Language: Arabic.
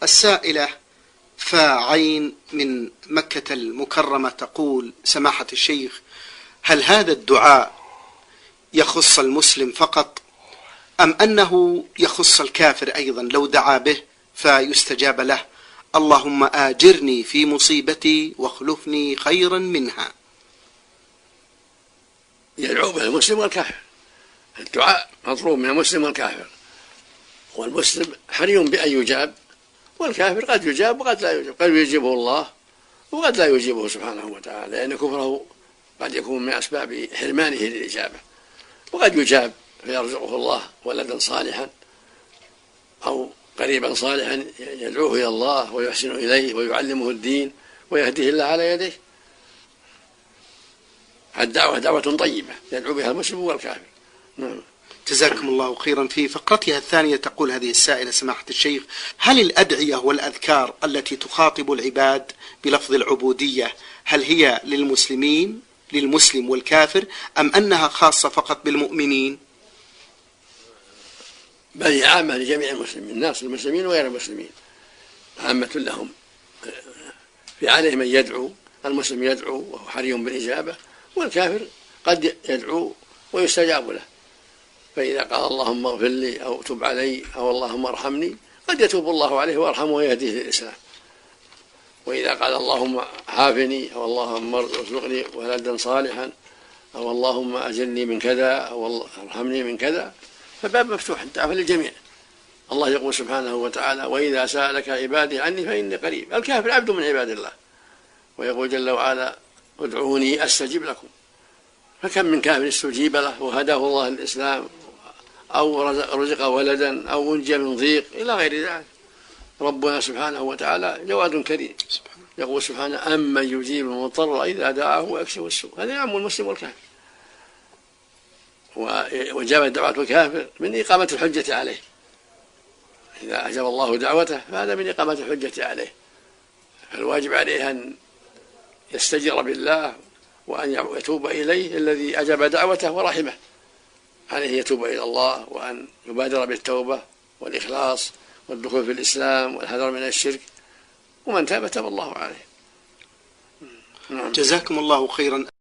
السائلة فعين من مكة المكرمة تقول: سماحة الشيخ، هل هذا الدعاء يخص المسلم فقط أم أنه يخص الكافر أيضا لو دعا به فيستجاب له؟ اللهم آجرني في مصيبتي واخلفني خيرا منها. يدعو به المسلم والكافر، الدعاء مطلوب من المسلم والكافر، والمسلم حري بأن يجاب، والكافر قد يجاب وقد لا يجاب، قد يجيبه الله وقد لا يجيبه سبحانه وتعالى، لأن كفره قد يكون من أسباب حرمانه للإجابة، وقد يجاب فيرزقه الله ولدا صالحا أو قريبا صالحا يدعوه إلى الله ويحسن إليه ويعلمه الدين ويهديه الله على يديه. الدعوة دعوة طيبة يدعو بها المسلم والكافر. نعم. جزاكم الله خيرا. في فقرتها الثانية تقول هذه السائلة: سماحة الشيخ، هل الأدعية والأذكار التي تخاطب العباد بلفظ العبودية هل هي للمسلمين للمسلم والكافر أم أنها خاصة فقط بالمؤمنين؟ بل هي عامة لجميع المسلمين، الناس المسلمين وغير المسلمين عامة لهم، في عليه من يدعو، المسلم يدعو وهو حري بالإجابة، والكافر قد يدعو ويستجاب له، فإذا قال اللهم اغفر لي أو تب علي أو اللهم ارحمني قد يتوب الله عليه ويرحمه ويهديه للإسلام. وإذا قال اللهم عافني أو اللهم ارزقني ولدا صالحا أو اللهم أجرني من كذا أو ارحمني من كذا، فباب مفتوح الدعوة للجميع. الله يقول سبحانه وتعالى: وإذا سألك عبادي عني فإني قريب. الكافر عبد من عباد الله، ويقول جل وعلا: ادعوني أستجب لكم. فكم من كافر استجيب له وهداه الله للإسلام أو رزق ولدا أو أنجى من ضيق إلى غير ذلك. ربنا سبحانه وتعالى جواد كريم، يقول سبحانه: أمن يجيب المضطر إذا دعاه ويكشف السوء. هذا يعم المسلم والكافر. وإجابة دعوة الكافر من إقامة الحجة عليه، إذا أجاب الله دعوته فهذا من إقامة الحجة عليه، فالواجب عليه أن يستجير بالله وأن يتوب إليه الذي أجاب دعوته ورحمه، عليه يتوب إلى الله وأن يبادر بالتوبة والإخلاص والدخول في الإسلام والحذر من الشرك، ومن تاب تاب الله عليه. جزاكم الله خيرا.